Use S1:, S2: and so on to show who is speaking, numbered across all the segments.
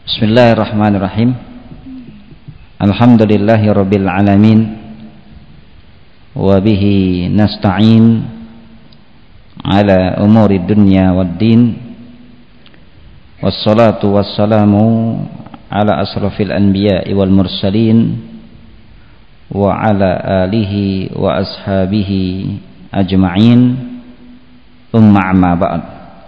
S1: Bismillahirrahmanirrahim. Alhamdulillahirabbil alamin. Wa bihi nasta'in ala umuri dunya waddin. Wassalatu wassalamu ala asrafil anbiya'i wal mursalin wa ala alihi wa ashabihi ajma'in. Thumma amma ba'd.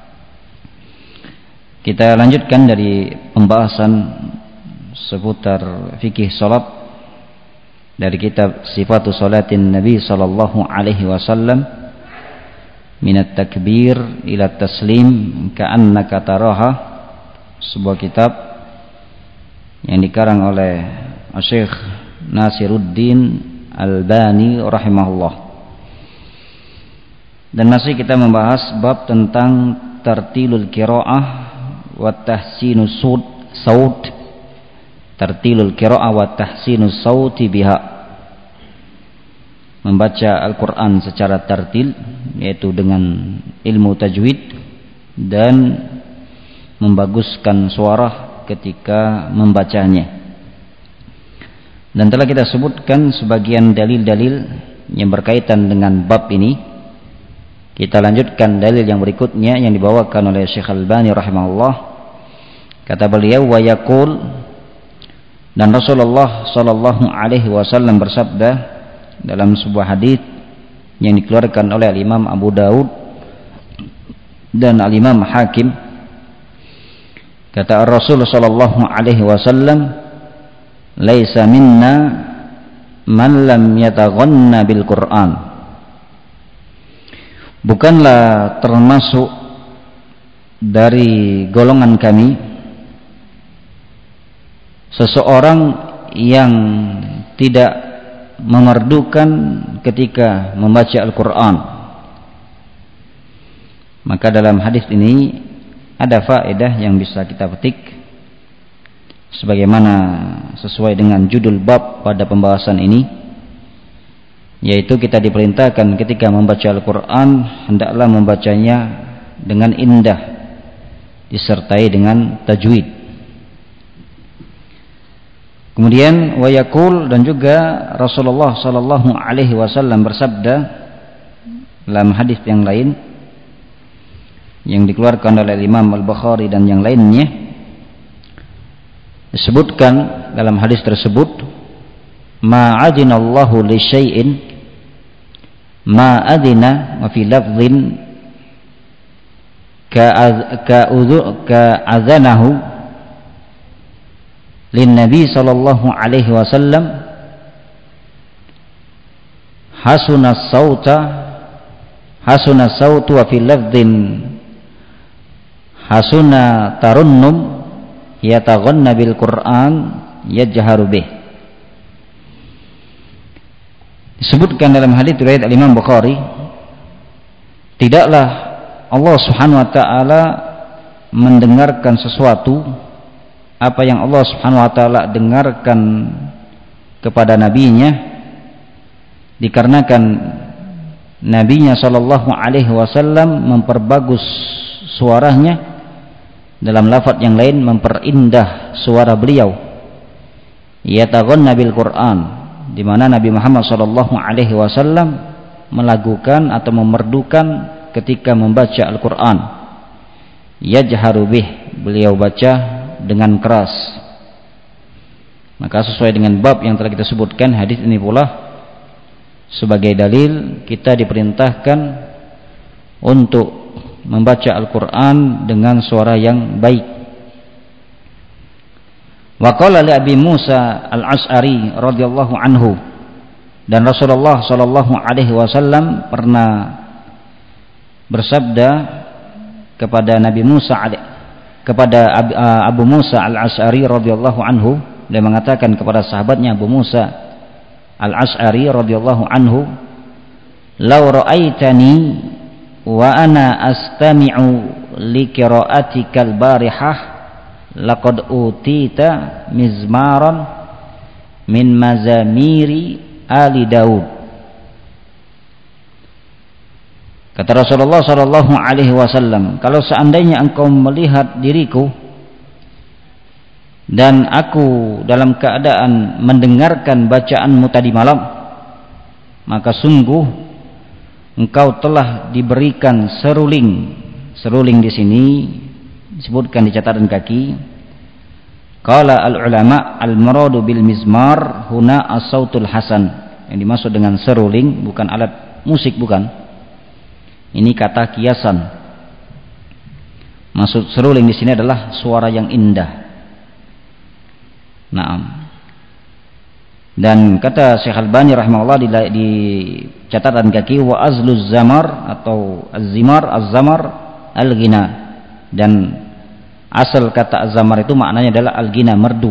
S1: Kita lanjutkan dari pembahasan seputar fikih salat dari kitab Sifatus Salatin Nabi sallallahu alaihi wasallam, minat takbir ila taslim ka'annaka taraha, sebuah kitab yang dikarang oleh Syekh Nasiruddin Albani rahimahullah. Dan masih kita membahas bab tentang tartilul qiraah wa tahsinus saut, tartilul qiraah wa tahsinus sauti biha, membaca Al-Quran secara tartil, yaitu dengan ilmu tajwid, dan membaguskan suara ketika membacanya. Dan telah kita sebutkan sebagian dalil-dalil yang berkaitan dengan bab ini. Kita lanjutkan dalil yang berikutnya yang dibawakan oleh Syekh Albani rahimahullah. Kata beliau, wa yaqul, dan Rasulullah sallallahu alaihi wasallam bersabda dalam sebuah hadis yang dikeluarkan oleh Imam Abu Daud dan Imam Hakim. Kata Rasul sallallahu alaihi wasallam, laisa minna man lam yataghanna bil Qur'an. Bukanlah termasuk dari golongan kami seseorang yang tidak memerdukan ketika membaca Al-Quran. Maka dalam hadis ini ada faedah yang bisa kita petik, sebagaimana sesuai dengan judul bab pada pembahasan ini, yaitu kita diperintahkan ketika membaca Al-Quran hendaklah membacanya dengan indah disertai dengan tajwid. Kemudian wa yaqul, dan juga Rasulullah sallallahu alaihi wasallam bersabda dalam hadis yang lain yang dikeluarkan oleh Imam Al-Bukhari dan yang lainnya, disebutkan dalam hadis tersebut, ma adinallahu li syai'in ma adina, wa fi lafdhin ka'adzanahu lin Nabi sallallahu alaihi wasallam hasunas sautu, wa fi lafdhin hasuna tarunnum yataghanna bil Qur'an yajharu bih. Disebutkan dalam hadis riwayat Imam Bukhari, tidaklah Allah Subhanahu wa taala mendengarkan sesuatu apa yang Allah Subhanahu wa taala dengarkan kepada nabinya, dikarenakan nabinya sallallahu alaihi wasallam memperbagus suaranya, dalam lafaz yang lain memperindah suara beliau, yataghanna bil Qur'an, di mana Nabi Muhammad sallallahu alaihi wasallam melakukan atau memerdukan ketika membaca Al-Qur'an, yajharu bih, beliau baca dengan keras. Maka sesuai dengan bab yang telah kita sebutkan, hadis ini pula sebagai dalil kita diperintahkan untuk membaca Al-Quran dengan suara yang baik. Wa qala li Abi Musa Al-Asy'ari radhiyallahu anhu, dan Rasulullah sallallahu alaihi wasallam pernah bersabda kepada Abu Musa Al-Asy'ari radhiyallahu anhu, dia mengatakan kepada sahabatnya Abu Musa Al-Asy'ari radhiyallahu anhu, law ra'aitani wa ana astami'u li qira'atikal barihah laqad utita mizmaran min mazamiri ali Daud. Kata Rasulullah sallallahu alaihi wasallam, kalau seandainya engkau melihat diriku dan aku dalam keadaan mendengarkan bacaanmu tadi malam, maka sungguh engkau telah diberikan seruling. Seruling di sini disebutkan di catatan kaki. Qala al-ulama al-muradu bil mizmar huna as-sautul hasan. Yang dimaksud dengan seruling bukan alat musik, bukan. Ini kata kiasan. Maksud seruling di sini adalah suara yang indah. Naam. Dan kata Syekh Albani rahimahullah di catatan kaki, wa azluz zamar atau az-zimar az-zamar al-ghina, dan asal kata az-zamar itu maknanya adalah al-ghina, merdu.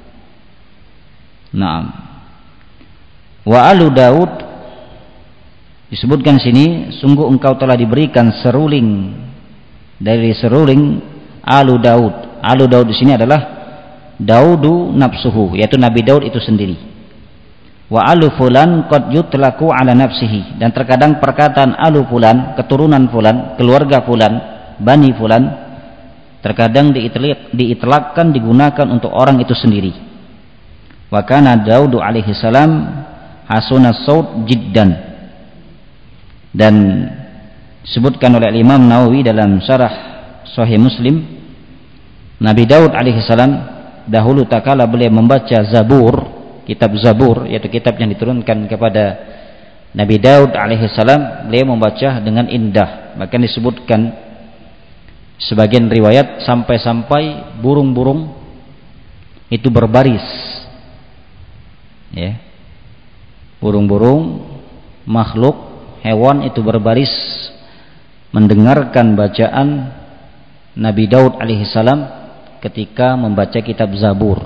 S1: Naam. Wa alu Daud disebutkan sini, sungguh engkau telah diberikan seruling. Dari seruling alu Daud. Alu Daud di sini adalah Daudu nafsuhu, yaitu Nabi Daud itu sendiri. Wa alu fulan qad yutlaku ala nafsihi, dan terkadang perkataan alu fulan, keturunan fulan, keluarga fulan, bani fulan, terkadang diitlakkan, digunakan untuk orang itu sendiri. Wa kana Daudu alaihi salam hasunas saut jiddan, dan disebutkan oleh Imam Nawawi dalam syarah Sahih Muslim, Nabi Daud alaihi salam dahulu takala beliau membaca Zabur, kitab Zabur, yaitu kitab yang diturunkan kepada Nabi Daud alaihi salam, beliau membaca dengan indah. Bahkan disebutkan sebagian riwayat sampai-sampai burung-burung itu berbaris, ya, burung-burung, makhluk, hewan itu berbaris mendengarkan bacaan Nabi Daud alaihi salam ketika membaca kitab Zabur.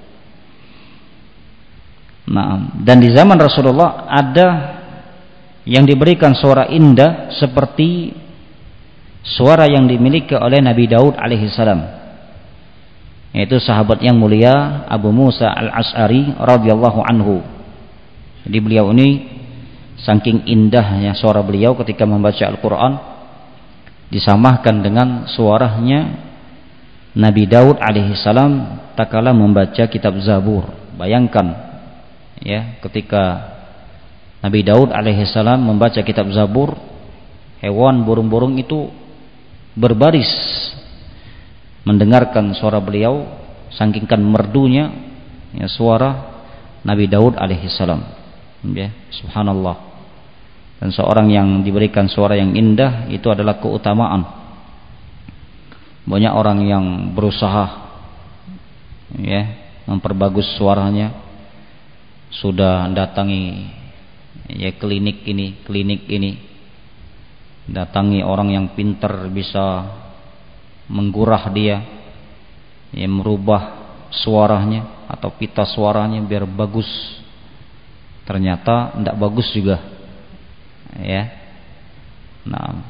S1: Nah, dan di zaman Rasulullah ada yang diberikan suara indah seperti suara yang dimiliki oleh Nabi Daud alaihi salam, yaitu sahabat yang mulia Abu Musa al-Ash'ari radhiyallahu anhu. Jadi beliau ini saking indahnya suara beliau ketika membaca Al-Quran, disamakan dengan suaranya Nabi Daud alaihi salam tatkala membaca kitab Zabur. Bayangkan, ya, ketika Nabi Daud alaihi salam membaca kitab Zabur, hewan burung-burung itu berbaris mendengarkan suara beliau, sangkingkan merdunya, ya, suara Nabi Daud alaihi salam. Ya, subhanallah. Dan seorang yang diberikan suara yang indah itu adalah keutamaan. Banyak orang yang berusaha, ya, memperbagus suaranya, sudah datangi, ya, klinik ini, datangi orang yang pintar bisa menggurah dia, ya, merubah suaranya atau pita suaranya biar bagus. Ternyata tidak bagus juga, ya. Nah,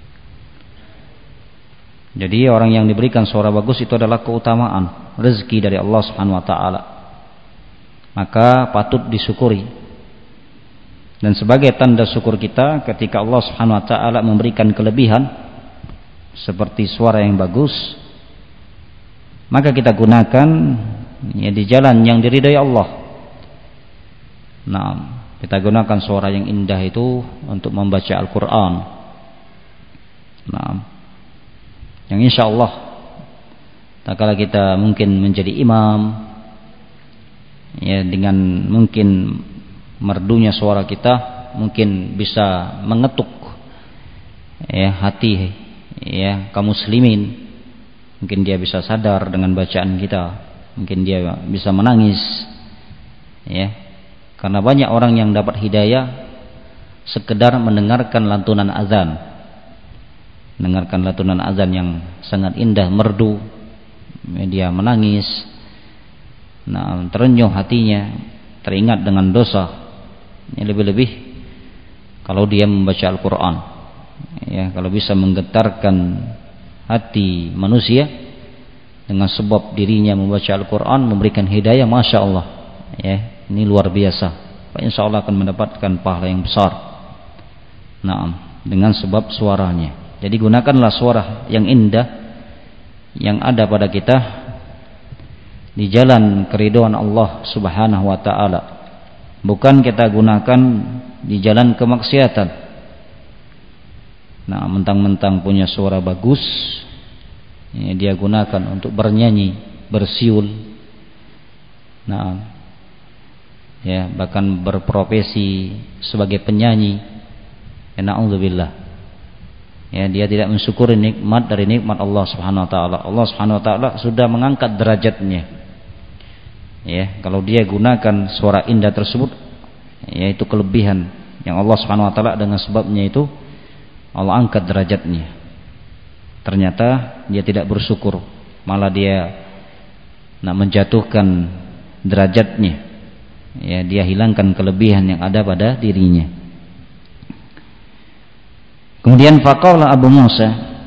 S1: jadi orang yang diberikan suara bagus itu adalah keutamaan, rezeki dari Allah Subhanahu wa taala. Maka patut disyukuri. Dan sebagai tanda syukur kita ketika Allah Subhanahu wa taala memberikan kelebihan seperti suara yang bagus, maka kita gunakan, ya, di jalan yang diridai Allah. Nah, kita gunakan suara yang indah itu untuk membaca Al-Quran. Nah, yang insya Allah tatkala kita mungkin menjadi imam, ya, dengan mungkin merdunya suara kita mungkin bisa mengetuk, ya, hati, ya, kaum muslimin. Mungkin dia bisa sadar dengan bacaan kita, mungkin dia bisa menangis, ya, karena banyak orang yang dapat hidayah sekedar mendengarkan lantunan azan. Mendengarkan lantunan azan yang sangat indah, merdu, dia menangis, nah, terenyuh hatinya, teringat dengan dosa. Ini lebih-lebih kalau dia membaca Al-Quran, ya, kalau bisa menggetarkan hati manusia dengan sebab dirinya membaca Al-Quran, memberikan hidayah, masya Allah, ya, ini luar biasa. Insya Allah akan mendapatkan pahala yang besar. Nah, dengan sebab suaranya. Jadi gunakanlah suara yang indah yang ada pada kita di jalan keridhaan Allah Subhanahu wa taala. Bukan kita gunakan di jalan kemaksiatan. Nah, mentang-mentang punya suara bagus, ya, dia gunakan untuk bernyanyi, bersiul. Nah, ya, bahkan berprofesi sebagai penyanyi. Ya, na'udzubillah. Ya, dia tidak mensyukuri nikmat dari nikmat Allah Subhanahu wa taala. Allah Subhanahu wa taala sudah mengangkat derajatnya. Ya, kalau dia gunakan suara indah tersebut, yaitu kelebihan yang Allah Subhanahu wa taala dengan sebabnya itu Allah angkat derajatnya. Ternyata dia tidak bersyukur, malah dia nak menjatuhkan derajatnya. Ya, dia hilangkan kelebihan yang ada pada dirinya. Kemudian faqala Abu Musa,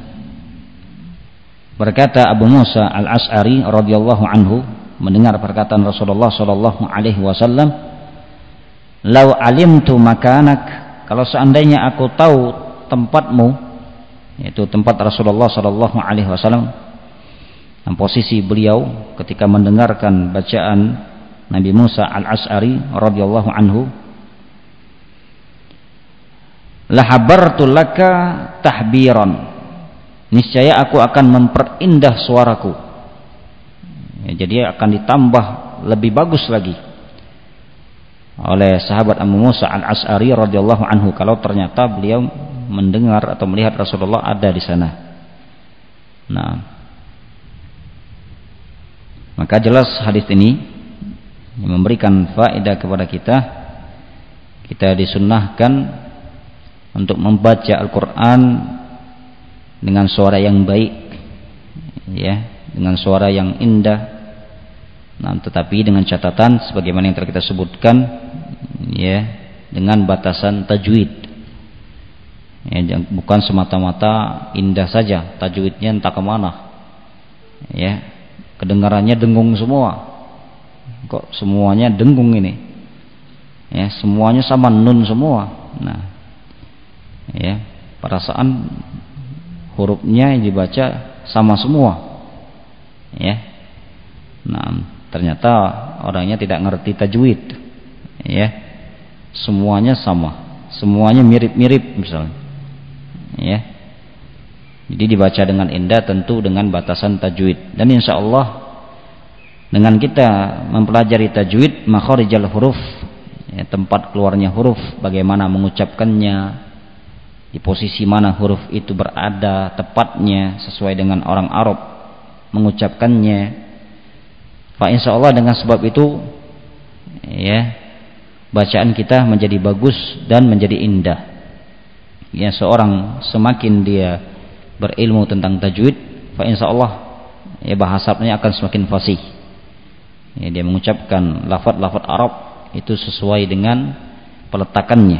S1: berkata Abu Musa Al-Asy'ari radhiyallahu anhu mendengar perkataan Rasulullah sallallahu alaihi wasallam, "Lau alimtu makanak," kalau seandainya aku tahu tempatmu, yaitu tempat Rasulullah sallallahu alaihi wasallam, dan posisi beliau ketika mendengarkan bacaan Nabi Musa Al-Asy'ari radhiyallahu anhu, "Lahabartu laka tahbiran," niscaya aku akan memperindah suaraku. Ya, jadi akan ditambah lebih bagus lagi oleh sahabat Abu Musa Al-Asy'ari radhiyallahu anhu kalau ternyata beliau mendengar atau melihat Rasulullah ada di sana. Nah, maka jelas hadis ini memberikan faedah kepada kita. Kita disunnahkan untuk membaca Al-Quran dengan suara yang baik, ya, dengan suara yang indah. Nah, tetapi dengan catatan sebagaimana yang telah kita sebutkan, ya, dengan batasan tajwid. Ya, bukan semata-mata indah saja, tajwidnya entah kemana. Ya, kedengarannya dengung semua. Kok semuanya dengung ini? Ya, semuanya sama nun semua. Nah, ya, perasaan hurufnya yang dibaca sama semua. Ya. Nah, ternyata orangnya tidak ngerti tajwid. Ya. Semuanya sama, semuanya mirip-mirip misalnya. Ya. Jadi dibaca dengan indah tentu dengan batasan tajwid. Dan insya Allah dengan kita mempelajari tajwid, makharijal huruf, ya, tempat keluarnya huruf, bagaimana mengucapkannya, di posisi mana huruf itu berada tepatnya sesuai dengan orang Arab mengucapkannya. Fa insyaallah dengan sebab itu, ya, bacaan kita menjadi bagus dan menjadi indah. Ya, seorang semakin dia berilmu tentang tajwid, fa insyaallah, ya, bahasanya akan semakin fasih. Ya, dia mengucapkan lafaz-lafaz Arab itu sesuai dengan peletakannya.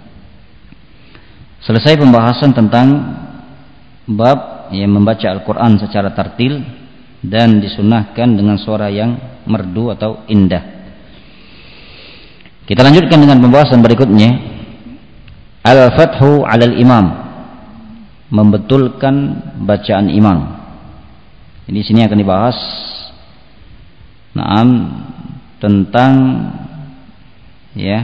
S1: Selesai pembahasan tentang bab yang membaca Al-Quran secara tartil dan disunahkan dengan suara yang merdu atau indah. Kita lanjutkan dengan pembahasan berikutnya, Al-Fathu 'alal Imam, membetulkan bacaan imam. Jadi sini akan dibahas tentang, ya,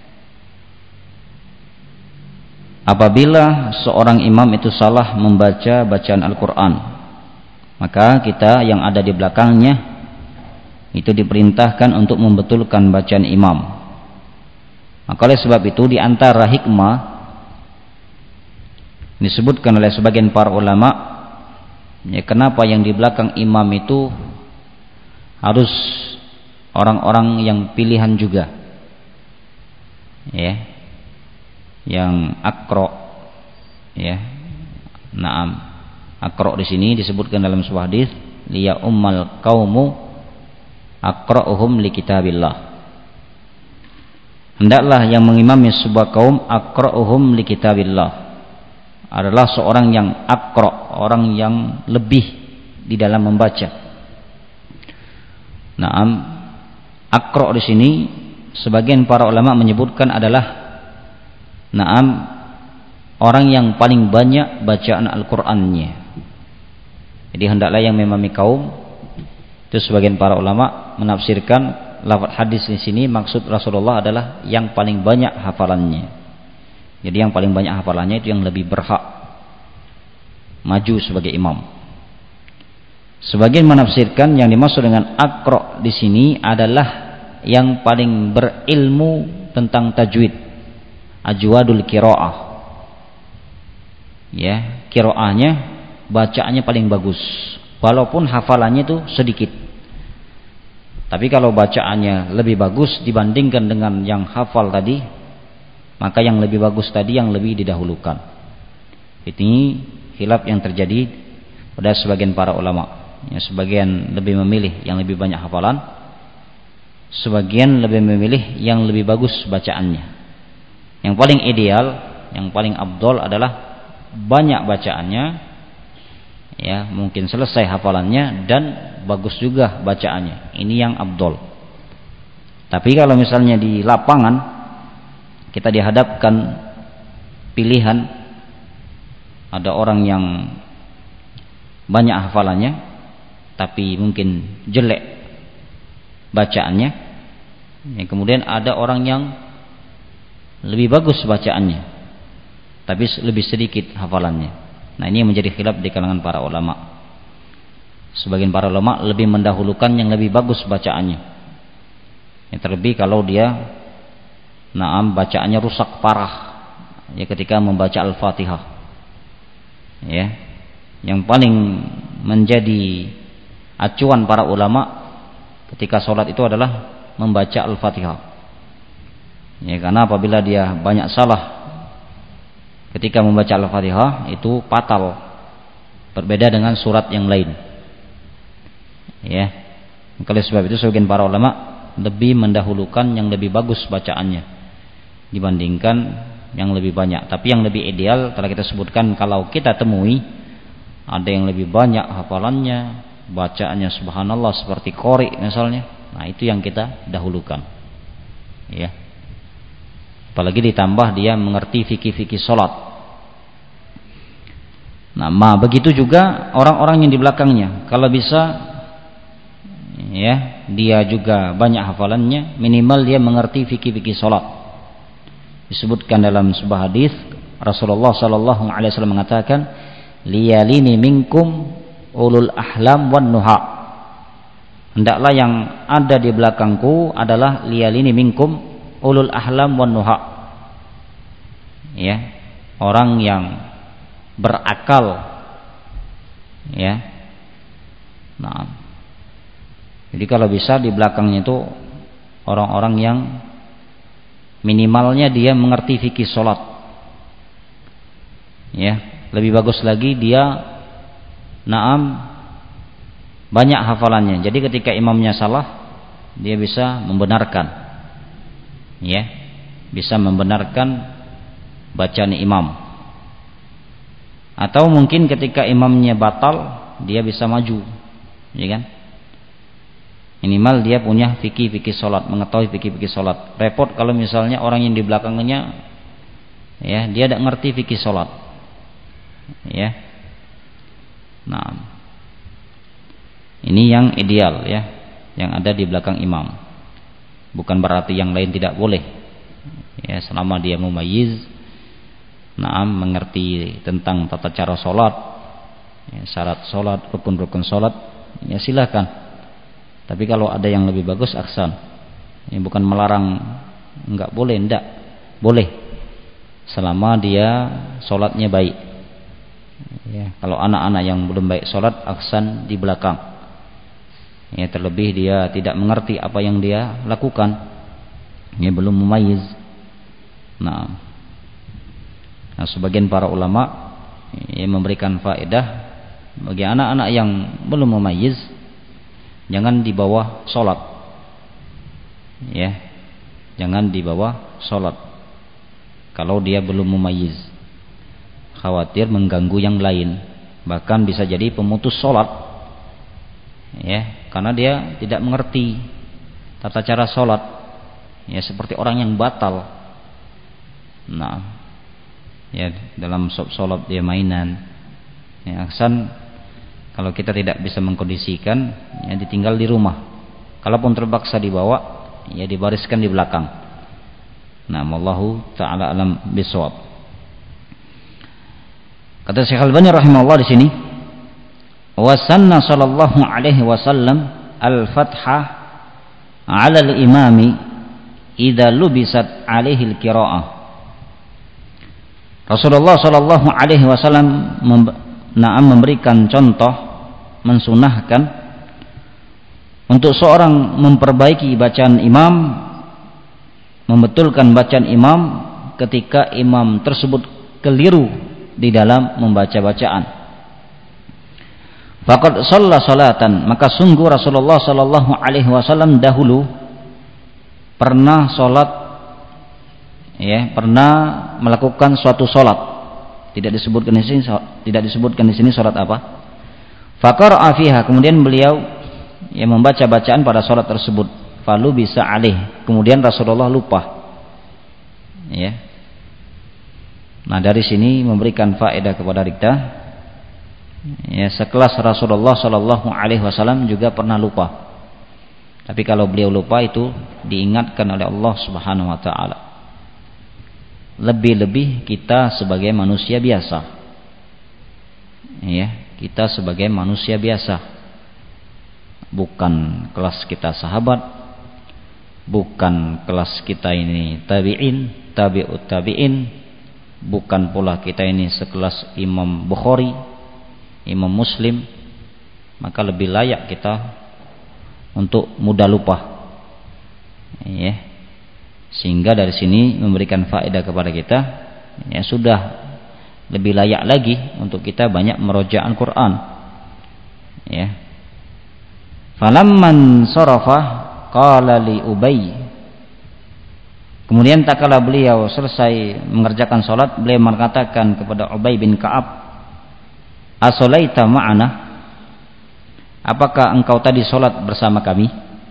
S1: apabila seorang imam itu salah membaca bacaan Al-Quran, maka kita yang ada di belakangnya itu diperintahkan untuk membetulkan bacaan imam. Maka oleh sebab itu di antara hikmah disebutkan oleh sebagian para ulama, ya, kenapa yang di belakang imam itu harus orang-orang yang pilihan juga, ya, yang akro, ya. Naam, akro di sini disebutkan dalam sebuah hadis, liya ummal qaumu aqra'uhum li kitabillah. Hendaklah yang mengimami sebuah kaum aqra'uhum li kitabillah, adalah seorang yang akro, orang yang lebih di dalam membaca. Naam, akro di sini sebagian para ulama menyebutkan adalah, naam, orang yang paling banyak bacaan Al-Qur'annya. Jadi hendaklah yang memahami kaum Itu sebagian para ulama menafsirkan lafaz hadis di sini maksud Rasulullah adalah yang paling banyak hafalannya. Jadi yang paling banyak hafalannya itu yang lebih berhak maju sebagai imam. Sebagian menafsirkan yang dimaksud dengan aqra di sini adalah yang paling berilmu tentang tajwid, ajwadul qiraah. Ya, qiraahnya, bacaannya paling bagus. Walaupun hafalannya itu sedikit. Tapi kalau bacaannya lebih bagus dibandingkan dengan yang hafal tadi, maka yang lebih bagus tadi yang lebih didahulukan. Ini khilaf yang terjadi pada sebagian para ulama. Ya, sebagian lebih memilih yang lebih banyak hafalan, sebagian lebih memilih yang lebih bagus bacaannya. Yang paling ideal, yang paling afdol adalah banyak bacaannya, ya mungkin selesai hafalannya dan bagus juga bacaannya. Ini yang afdol. Tapi kalau misalnya di lapangan kita dihadapkan pilihan, ada orang yang banyak hafalannya tapi mungkin jelek bacaannya, ya, kemudian ada orang yang lebih bagus bacaannya tapi lebih sedikit hafalannya. Nah, ini yang menjadi khilaf di kalangan para ulama. Sebagian para ulama lebih mendahulukan yang lebih bagus bacaannya, ya, terlebih kalau dia bacaannya rusak parah, ya, ketika membaca Al-Fatihah. Ya, yang paling menjadi acuan para ulama ketika sholat itu adalah membaca Al-Fatihah. Ya, karena apabila dia banyak salah ketika membaca Al-Fatihah itu fatal, berbeda dengan surat yang lain. Ya, oleh sebab itu sebagian para ulama lebih mendahulukan yang lebih bagus bacaannya dibandingkan yang lebih banyak. Tapi yang lebih ideal telah kita sebutkan, kalau kita temui ada yang lebih banyak hafalannya, bacaannya subhanallah seperti qori misalnya, nah itu yang kita dahulukan. Ya. Apalagi ditambah dia mengerti fikih-fikih salat. Nah, begitu juga orang-orang yang di belakangnya, kalau bisa, ya, dia juga banyak hafalannya, minimal dia mengerti fikih-fikih salat. Disebutkan dalam sebuah hadis Rasulullah sallallahu alaihi wasallam mengatakan, liyalini minkum ulul ahlam wan nuha. Hendaklah yang ada di belakangku adalah liyalini minkum ulul ahlam wan nuha. Ya, orang yang berakal. Ya. Nah, jadi kalau bisa di belakangnya itu orang-orang yang minimalnya dia mengerti fikih salat. Ya, lebih bagus lagi dia banyak hafalannya. Jadi ketika imamnya salah, dia bisa membenarkan. Ya, bisa membenarkan bacaan imam. Atau mungkin ketika imamnya batal, dia bisa maju. Ya kan? Minimal dia punya fikih-fikih salat, mengetahui fikih-fikih salat. Repot kalau misalnya orang yang di belakangnya, ya, dia tidak ngerti fikih salat. Ya. Nah, ini yang ideal, ya, yang ada di belakang imam. Bukan berarti yang lain tidak boleh. Ya, selama dia mumayyiz, mengerti tentang tata cara salat, ya, syarat salat, rukun-rukun salat, ya silakan. Tapi kalau ada yang lebih bagus, aksan. Ini bukan melarang, enggak boleh, enggak boleh, selama dia salatnya baik. Ya, kalau anak-anak yang belum baik salat, aksan di belakang. Ya, terlebih dia tidak mengerti apa yang dia lakukan, dia belum mumayyiz. Nah, sebagian para ulama memberikan faedah bagi anak-anak yang belum mumayyiz, jangan dibawa salat. Ya, jangan dibawa salat kalau dia belum mumayyiz. Khawatir mengganggu yang lain, bahkan bisa jadi pemutus salat. Ya, karena dia tidak mengerti tata cara salat. Ya, seperti orang yang batal. Nah, ya, dalam salat dia mainan. Ya, aksan Kalau kita tidak bisa mengkondisikan, ya ditinggal di rumah. Kalaupun terpaksa dibawa, ya dibariskan di belakang. Nah, wallahu taala alam bisawab. Kata Syekh Al-Albani rahimahullah di sini, wa sanna sallallahu alaihi wasallam al-fatha 'ala al-imami idza lubisat alaihi al-qira'ah. Rasulullah sallallahu alaihi wasallam memberikan contoh, mensunahkan untuk seorang memperbaiki bacaan imam, membetulkan bacaan imam ketika imam tersebut keliru di dalam membaca bacaan. Faqad shalla salatan, maka sungguh Rasulullah sallallahu alaihi wasallam dahulu pernah salat, ya, pernah melakukan suatu salat. Tidak disebutkan di sini salat apa. Faqara'a fiha, kemudian beliau yang membaca bacaan pada salat tersebut. Falu bisa alih, kemudian Rasulullah lupa. Ya. Nah, dari sini memberikan faedah kepada kita. Ya, sekelas Rasulullah sallallahu alaihi wasallam juga pernah lupa. Tapi kalau beliau lupa itu diingatkan oleh Allah Subhanahu wa taala. Lebih-lebih kita sebagai manusia biasa. Ya, kita sebagai manusia biasa. Bukan kelas kita sahabat, bukan kelas kita ini tabi'in, tabi'ut tabi'in, bukan pula kita ini sekelas Imam Bukhari, Imam Muslim. Maka lebih layak kita untuk mudah lupa. Ya. Sehingga dari sini memberikan faedah kepada kita, ya sudah lebih layak lagi untuk kita banyak meroja Al-Quran. Ya. Falamman sarafa qala li Ubay, kemudian tatkala beliau selesai mengerjakan salat, beliau mengatakan kepada Ubay bin Ka'ab, asolaita ma'ana, apakah engkau tadi salat bersama kami?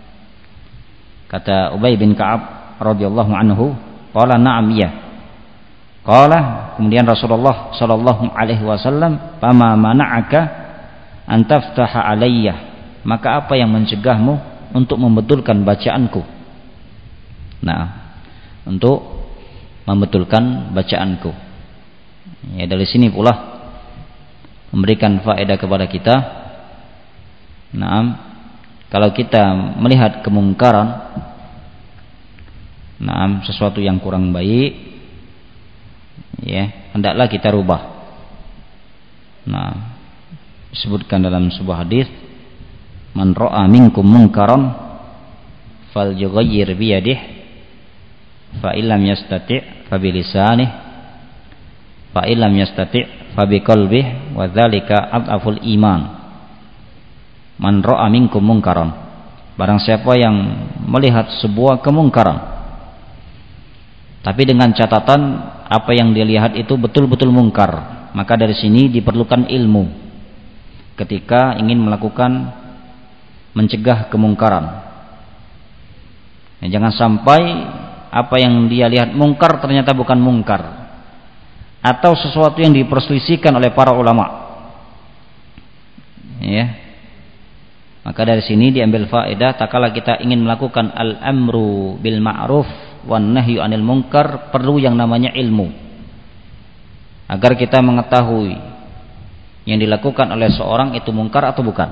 S1: Kata Ubay bin Ka'ab radhiyallahu anhu, qala na'am, ya. Qala, kemudian Rasulullah sallallahu alaihi wasallam, fama mana'aka an taftaha alayya, maka apa yang mencegahmu untuk membetulkan bacaanku? Nah, untuk membetulkan bacaanku. Ya, dari sini pula memberikan faedah kepada kita. Nah, kalau kita melihat kemungkaran, sesuatu yang kurang baik, ya, hendaklah kita rubah. Nah, disebutkan dalam sebuah hadis, man ra'a minkum munkaran falyughayyir bi yadihi, fa illam yastati' fa bi lisanihi, fa illam yastati' fa bi qalbihi, wa dzalika adhaful iman. Man ra'a minkum munkaran, barang siapa yang melihat sebuah kemungkaran, tapi dengan catatan apa yang dia lihat itu betul-betul mungkar, maka dari sini diperlukan ilmu ketika ingin melakukan mencegah kemungkaran. Ya, jangan sampai apa yang dia lihat mungkar ternyata bukan mungkar, atau sesuatu yang diperselisihkan oleh para ulama. Ya. Maka dari sini diambil faedah, tatkala kita ingin melakukan al-amru bil ma'ruf wan nahyu 'anil munkar, perlu yang namanya ilmu, agar kita mengetahui yang dilakukan oleh seorang itu mungkar atau bukan.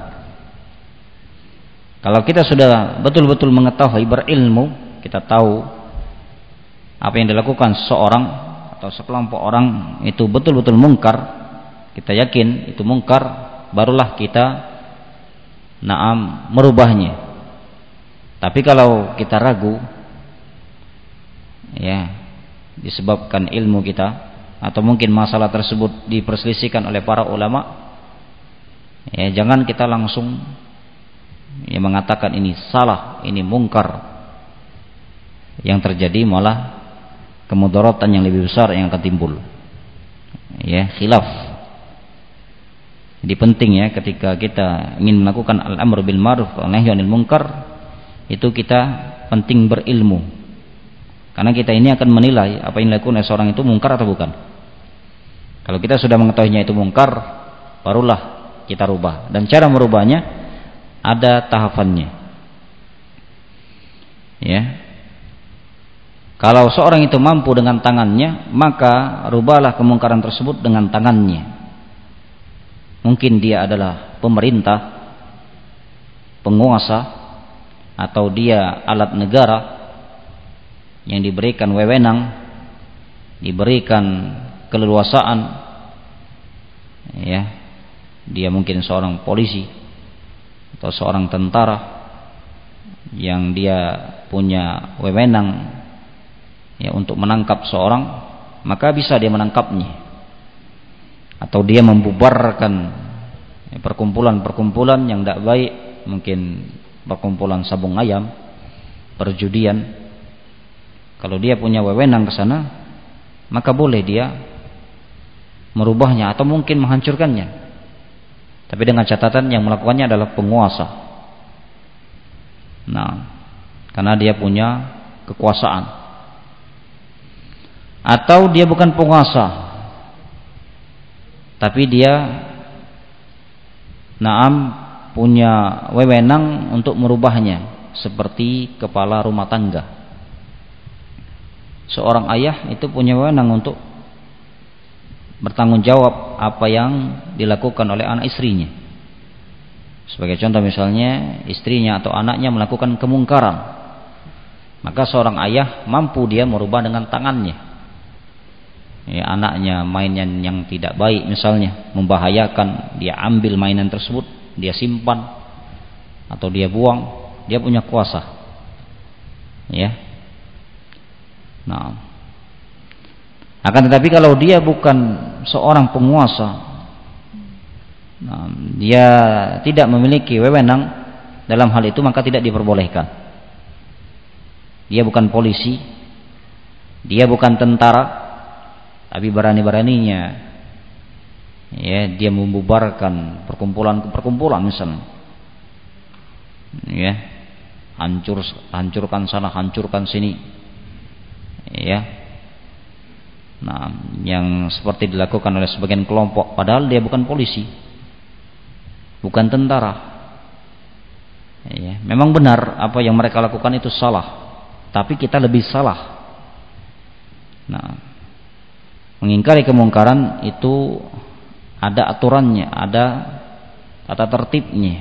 S1: Kalau kita sudah betul-betul mengetahui, berilmu, kita tahu apa yang dilakukan seseorang atau sekelompok orang itu betul-betul mungkar, kita yakin itu mungkar, barulah kita merubahnya. Tapi kalau kita ragu, ya, disebabkan ilmu kita, atau mungkin masalah tersebut diperselisihkan oleh para ulama, ya jangan kita langsung ya mengatakan ini salah, ini mungkar. Yang terjadi malah kemudaratan yang lebih besar yang akan timbul. Ya, khilaf. Jadi penting ya, ketika kita ingin melakukan al-amr bil ma'ruf wa nahy 'anil munkar, itu kita penting berilmu. Karena kita ini akan menilai apa yang dilakukan oleh seorang itu mungkar atau bukan. Kalau kita sudah mengetahuinya itu mungkar, barulah kita rubah. Dan cara merubahnya ada tahapannya. Ya. Kalau seorang itu mampu dengan tangannya, maka rubahlah kemungkaran tersebut dengan tangannya. Mungkin dia adalah pemerintah, penguasa, atau dia alat negara yang diberikan wewenang, diberikan keleluasaan. Ya. Dia mungkin seorang polisi atau seorang tentara yang dia punya wewenang ya untuk menangkap seorang, maka bisa dia menangkapnya. Atau dia membubarkan perkumpulan-perkumpulan yang tidak baik, mungkin perkumpulan sabung ayam, perjudian. Kalau dia punya wewenang ke sana, maka boleh dia merubahnya atau mungkin menghancurkannya. Tapi dengan catatan yang melakukannya adalah penguasa. Nah, karena dia punya kekuasaan. Atau dia bukan penguasa, tapi dia punya wewenang untuk merubahnya, seperti kepala rumah tangga. Seorang ayah itu punya wewenang untuk bertanggung jawab apa yang dilakukan oleh anak istrinya. Sebagai contoh misalnya istrinya atau anaknya melakukan kemungkaran, maka seorang ayah mampu dia merubah dengan tangannya. Ya, anaknya mainan yang tidak baik misalnya, membahayakan, dia ambil mainan tersebut, dia simpan atau dia buang, dia punya kuasa. Ya. Nah, akan tetapi kalau dia bukan seorang penguasa, nah, dia tidak memiliki wewenang dalam hal itu, maka tidak diperbolehkan. Dia bukan polisi, dia bukan tentara, tapi berani-beraninya ya dia membubarkan perkumpulan misalnya. Ya. Hancurkan sana, hancurkan sini. Ya. Nah, yang seperti dilakukan oleh sebagian kelompok, padahal dia bukan polisi, bukan tentara. Ya, memang benar apa yang mereka lakukan itu salah, tapi kita lebih salah. Nah, mengingkari kemungkaran itu ada aturannya, ada tata tertibnya.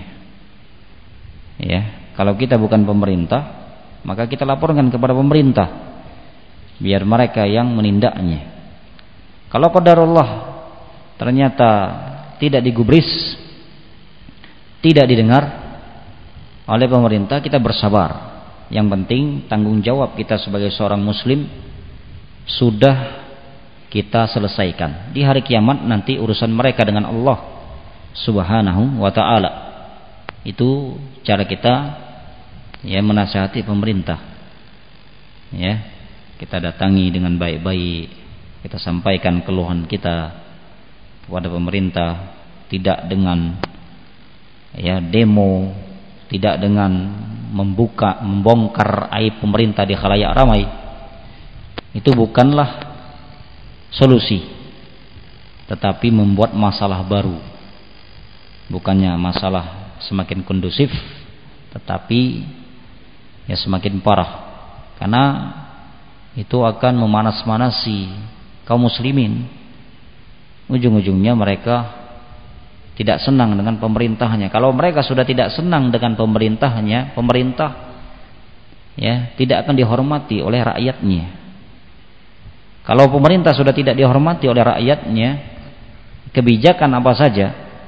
S1: Ya, kalau kita bukan pemerintah, maka kita laporkan kepada pemerintah biar mereka yang menindaknya. Kalau qadarullah ternyata tidak digubris, tidak didengar oleh pemerintah, kita bersabar. Yang penting tanggung jawab kita sebagai seorang muslim sudah kita selesaikan. Di hari kiamat nanti urusan mereka dengan Allah Subhanahu wa ta'ala. Itu cara kita ya menasihati pemerintah. Ya, kita datangi dengan baik-baik, kita sampaikan keluhan kita kepada pemerintah, tidak dengan ya demo, tidak dengan membongkar aib pemerintah di khalayak ramai. Itu bukanlah solusi, tetapi membuat masalah baru. Bukannya masalah semakin kondusif, tetapi ya semakin parah, karena itu akan memanas-manasi kaum muslimin. Ujung-ujungnya mereka tidak senang dengan pemerintahnya. Kalau mereka sudah tidak senang dengan pemerintahnya, pemerintah ya tidak akan dihormati oleh rakyatnya. Kalau pemerintah sudah tidak dihormati oleh rakyatnya, kebijakan apa saja,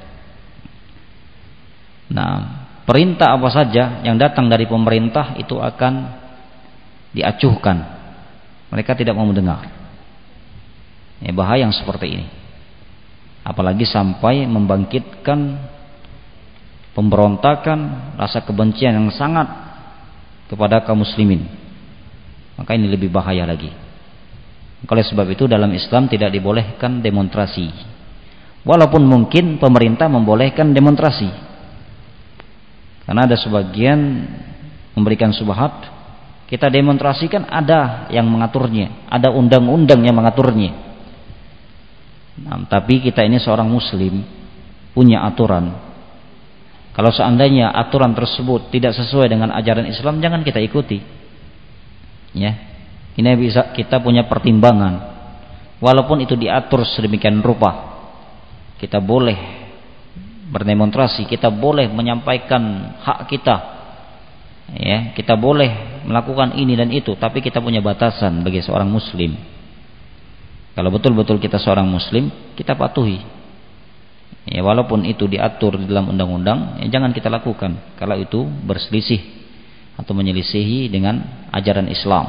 S1: nah perintah apa saja yang datang dari pemerintah itu akan diacuhkan. Mereka tidak mau mendengar. Ya, bahaya yang seperti ini. Apalagi sampai membangkitkan pemberontakan, rasa kebencian yang sangat kepada kaum muslimin. Maka ini lebih bahaya lagi. Oleh sebab itu dalam Islam tidak dibolehkan demonstrasi. Walaupun mungkin pemerintah membolehkan demonstrasi. Karena ada sebagian memberikan syubhat, kita demonstrasikan ada yang mengaturnya, ada undang-undang yang mengaturnya. Nah, tapi kita ini seorang muslim, punya aturan. Kalau seandainya aturan tersebut tidak sesuai dengan ajaran Islam, jangan kita ikuti. Ya. Ini bisa kita punya pertimbangan. Walaupun itu diatur sedemikian rupa, kita boleh berdemonstrasi, kita boleh menyampaikan hak kita. Ya, kita boleh melakukan ini dan itu, tapi kita punya batasan sebagai seorang muslim. Kalau betul-betul kita seorang muslim, kita patuhi. Ya, walaupun itu diatur di dalam undang-undang, ya jangan kita lakukan kalau itu berselisih atau menyelisihi dengan ajaran Islam.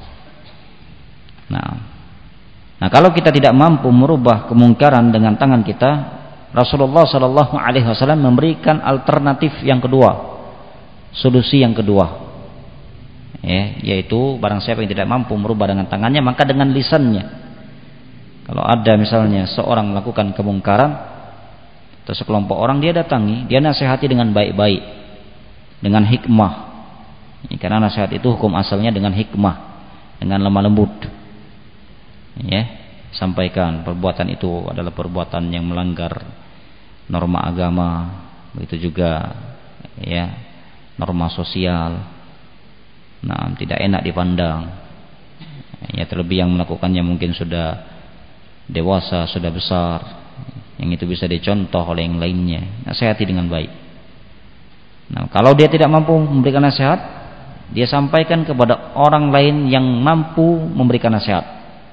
S1: Nah, kalau kita tidak mampu merubah kemungkaran dengan tangan kita, Rasulullah sallallahu alaihi wasallam memberikan alternatif yang kedua. Solusi yang kedua, ya, yaitu barang siapa yang tidak mampu merubah dengan tangannya, maka dengan lisannya. Kalau ada misalnya seorang melakukan kemungkaran atau sekelompok orang, dia datangi, dia nasihati dengan baik-baik, dengan hikmah. Karena nasihat itu hukum asalnya dengan hikmah, dengan lemah lembut. Ya, sampaikan perbuatan itu adalah perbuatan yang melanggar norma agama, begitu juga ya norma sosial. Nah, tidak enak dipandang. Ya, terlebih yang melakukannya mungkin sudah dewasa, sudah besar, yang itu bisa dicontoh oleh yang lainnya. Nasihati dengan baik. Nah, kalau dia tidak mampu memberikan nasihat, dia sampaikan kepada orang lain yang mampu memberikan nasihat.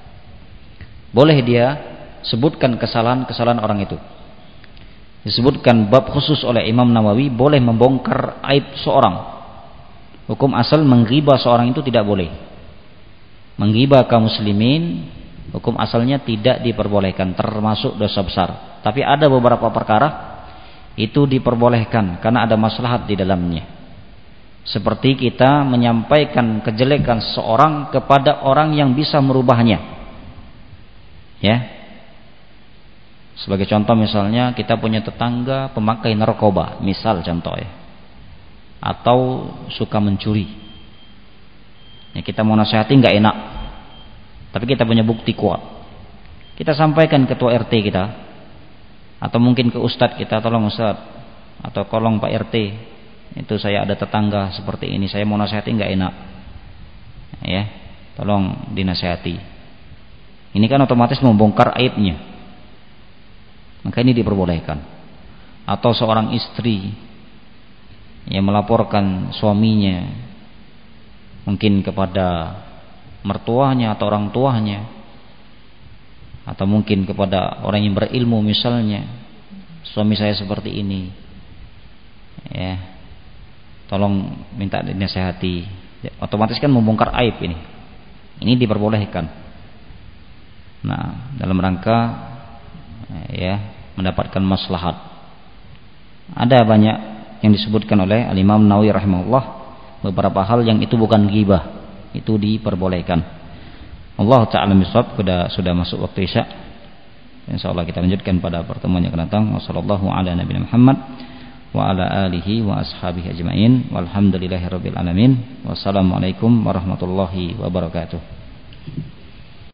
S1: Boleh dia sebutkan kesalahan-kesalahan orang itu. Disebutkan bab khusus oleh Imam Nawawi, boleh membongkar aib seorang. Hukum asal menggibah seorang itu tidak boleh. Menggibah kaum muslimin hukum asalnya tidak diperbolehkan, termasuk dosa besar. Tapi ada beberapa perkara itu diperbolehkan karena ada maslahat di dalamnya. Seperti kita menyampaikan kejelekan seorang kepada orang yang bisa merubahnya. Ya. Sebagai contoh misalnya kita punya tetangga pemakai narkoba, misal contoh ya, atau suka mencuri. Ya, kita mau nasihati nggak enak, tapi kita punya bukti kuat. Kita sampaikan ketua RT kita, atau mungkin ke ustadz kita, tolong ustadz, atau tolong Pak RT, itu saya ada tetangga seperti ini, saya mau nasihati nggak enak, ya, tolong dinasihati. Ini kan otomatis membongkar aibnya. Maka ini diperbolehkan. Atau seorang istri yang melaporkan suaminya mungkin kepada mertuanya atau orang tuanya, atau mungkin kepada orang yang berilmu misalnya, suami saya seperti ini, ya, tolong minta dinasehati. Otomatis kan membongkar aib ini. Ini diperbolehkan. Nah, dalam rangka ya mendapatkan maslahat. Ada banyak yang disebutkan oleh Al-Imam Nawawi rahimahullah, beberapa hal yang itu bukan ghibah, itu diperbolehkan. Allah ta'ala miswab. Sudah masuk waktu Isya. Insyaallah kita lanjutkan pada pertemuan yang akan datang. Wassallallahu ala nabiyina Muhammad wa ala alihi wa ashabihi ajmain. Walhamdulillahirabbil alamin. Wassalamualaikum warahmatullahi wabarakatuh.